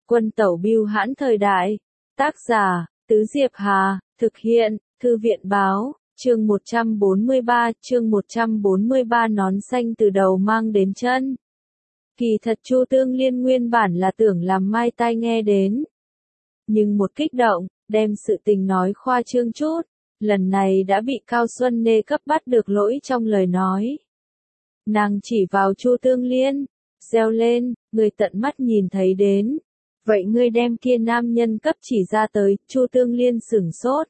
Quân tẩu bưu hãn thời đại. Tác giả, Tứ Diệp Hà, thực hiện, Thư viện báo, chương 143 nón xanh từ đầu mang đến chân. Kỳ thật Chu Tương Liên nguyên bản là tưởng làm mai tai nghe đến. Nhưng một kích động, đem sự tình nói khoa trương chút, lần này đã bị Cao Xuân Nê cấp bắt được lỗi trong lời nói. Nàng chỉ vào Chu Tương Liên, reo lên, người tận mắt nhìn thấy đến. Vậy ngươi đem kia nam nhân cấp chỉ ra tới, Chu Tương Liên sửng sốt.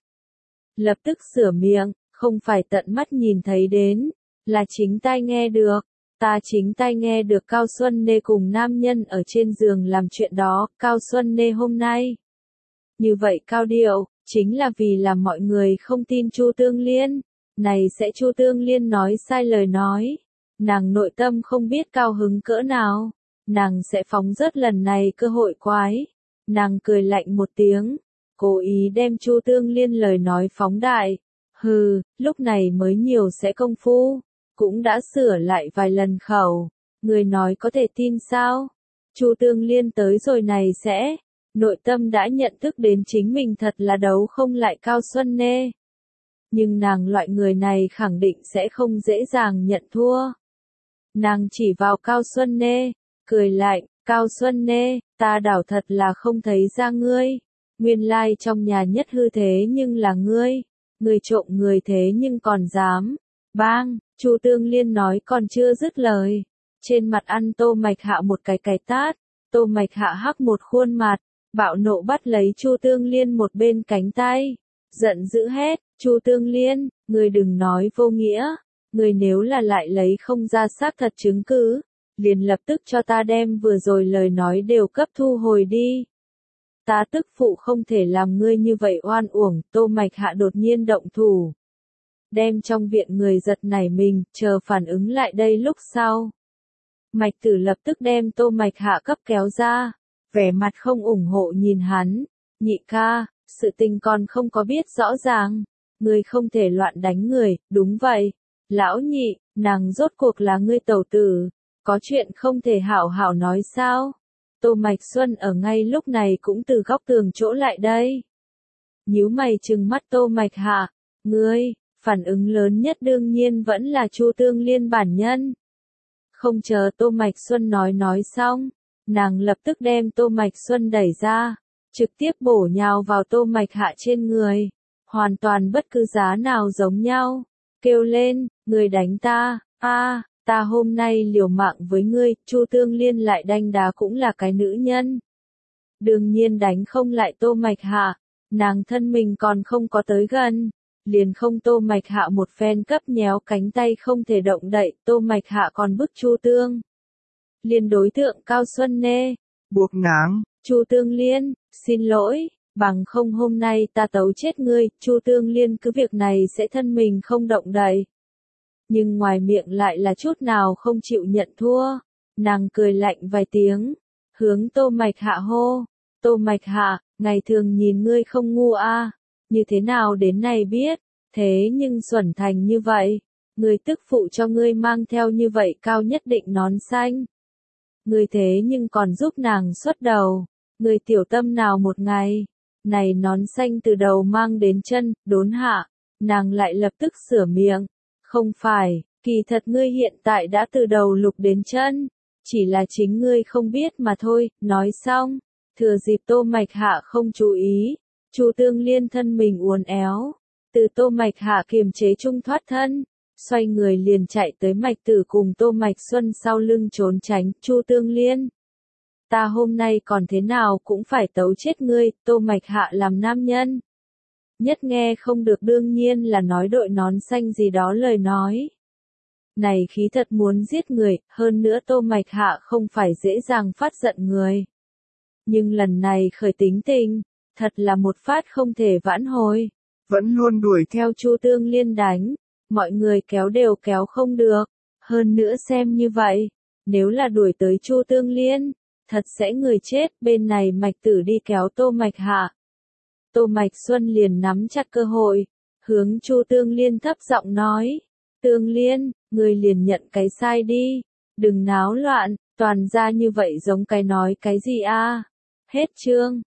Lập tức sửa miệng, không phải tận mắt nhìn thấy đến, là chính tai nghe được. Ta chính tai nghe được Cao Xuân Nê cùng nam nhân ở trên giường làm chuyện đó, Cao Xuân Nê hôm nay. Như vậy cao điệu, chính là vì làm mọi người không tin Chu Tương Liên. Này sẽ Chu Tương Liên nói sai lời nói. Nàng nội tâm không biết cao hứng cỡ nào. Nàng sẽ phóng rớt lần này cơ hội quái. Nàng cười lạnh một tiếng, cố ý đem Chu Tương Liên lời nói phóng đại. Hừ, lúc này mới nhiều sẽ công phu, cũng đã sửa lại vài lần khẩu. Người nói có thể tin sao? Chu Tương Liên tới rồi này sẽ, nội tâm đã nhận thức đến chính mình thật là đấu không lại Cao Xuân Nê. Nhưng nàng loại người này khẳng định sẽ không dễ dàng nhận thua. Nàng chỉ vào Cao Xuân Nê, cười lạnh, Cao Xuân Nê, ta đảo thật là không thấy ra ngươi. Nguyên lai trong nhà nhất hư thế nhưng là ngươi. Ngươi trộm người thế nhưng còn dám. Bang, Chu Tương Liên nói còn chưa dứt lời. Trên mặt ăn Tô Mạch Hạ một cái tát. Tô Mạch Hạ hắc một khuôn mặt, bạo nộ bắt lấy Chu Tương Liên một bên cánh tay. Giận dữ hét, Chu Tương Liên, ngươi đừng nói vô nghĩa. Ngươi nếu là lại lấy không ra xác thật chứng cứ, liền lập tức cho ta đem vừa rồi lời nói đều cấp thu hồi đi. Ta tức phụ không thể làm ngươi như vậy oan uổng. Tô Mạch Hạ đột nhiên động thủ, đem trong viện người giật nảy mình, chờ phản ứng lại đây lúc sau. Mạch Tử lập tức đem Tô Mạch Hạ cấp kéo ra, vẻ mặt không ủng hộ nhìn hắn. Nhị ca, sự tình còn không có biết rõ ràng, ngươi không thể loạn đánh người. Đúng vậy, lão nhị, nàng rốt cuộc là ngươi tẩu tử, có chuyện không thể hảo hảo nói sao? Tô Mạch Xuân ở ngay lúc này cũng từ góc tường chỗ lại đây. Nhíu mày trừng mắt Tô Mạch Hạ, ngươi, phản ứng lớn nhất đương nhiên vẫn là Chu Tương Liên bản nhân. Không chờ Tô Mạch Xuân nói xong, nàng lập tức đem Tô Mạch Xuân đẩy ra, trực tiếp bổ nhào vào Tô Mạch Hạ trên người, hoàn toàn bất cứ giá nào giống nhau, kêu lên, người đánh ta, ta hôm nay liều mạng với ngươi. Chu Tương Liên lại đánh đá cũng là cái nữ nhân. Đương nhiên đánh không lại Tô Mạch Hạ, nàng thân mình còn không có tới gần. Liền không Tô Mạch Hạ một phen cấp nhéo cánh tay không thể động đậy, Tô Mạch Hạ còn bức Chu Tương Liên đối tượng Cao Xuân Nê. Buộc nàng. Chu Tương Liên, xin lỗi, bằng không hôm nay ta tấu chết ngươi. Chu Tương Liên cứ việc này sẽ thân mình không động đậy. Nhưng ngoài miệng lại là chút nào không chịu nhận thua. Nàng cười lạnh vài tiếng, hướng Tô Mạch Hạ hô. Tô Mạch Hạ, ngày thường nhìn ngươi không ngu như thế nào đến này biết, thế nhưng xuẩn thành như vậy. Ngươi tức phụ cho ngươi mang theo như vậy cao nhất định nón xanh. Ngươi thế nhưng còn giúp nàng xuất đầu. Ngươi tiểu tâm nào một ngày, này nón xanh từ đầu mang đến chân, đốn hạ. Nàng lại lập tức sửa miệng. Không phải, kỳ thật ngươi hiện tại đã từ đầu lục đến chân, chỉ là chính ngươi không biết mà thôi. Nói xong, thừa dịp Tô Mạch Hạ không chú ý, Chu Tương Liên thân mình uốn éo, từ Tô Mạch Hạ kiềm chế trung thoát thân, xoay người liền chạy tới Mạch Tử cùng Tô Mạch Xuân sau lưng trốn tránh. Chu Tương Liên, ta hôm nay còn thế nào cũng phải tấu chết ngươi. Tô Mạch Hạ làm nam nhân, nhất nghe không được đương nhiên là nói đội nón xanh gì đó lời nói. Này khí thật muốn giết người, hơn nữa Tô Mạch Hạ không phải dễ dàng phát giận người. Nhưng lần này khởi tính tình, thật là một phát không thể vãn hồi. Vẫn luôn đuổi theo Chu Tương Liên đánh, mọi người kéo đều kéo không được. Hơn nữa xem như vậy, nếu là đuổi tới Chu Tương Liên, thật sẽ người chết. Bên này Mạch Tử đi kéo Tô Mạch Hạ. Tô Mạch Xuân liền nắm chặt cơ hội, hướng Chu Tương Liên thấp giọng nói, Tương Liên, người liền nhận cái sai đi, đừng náo loạn, toàn ra như vậy giống cái nói cái gì Hết chương.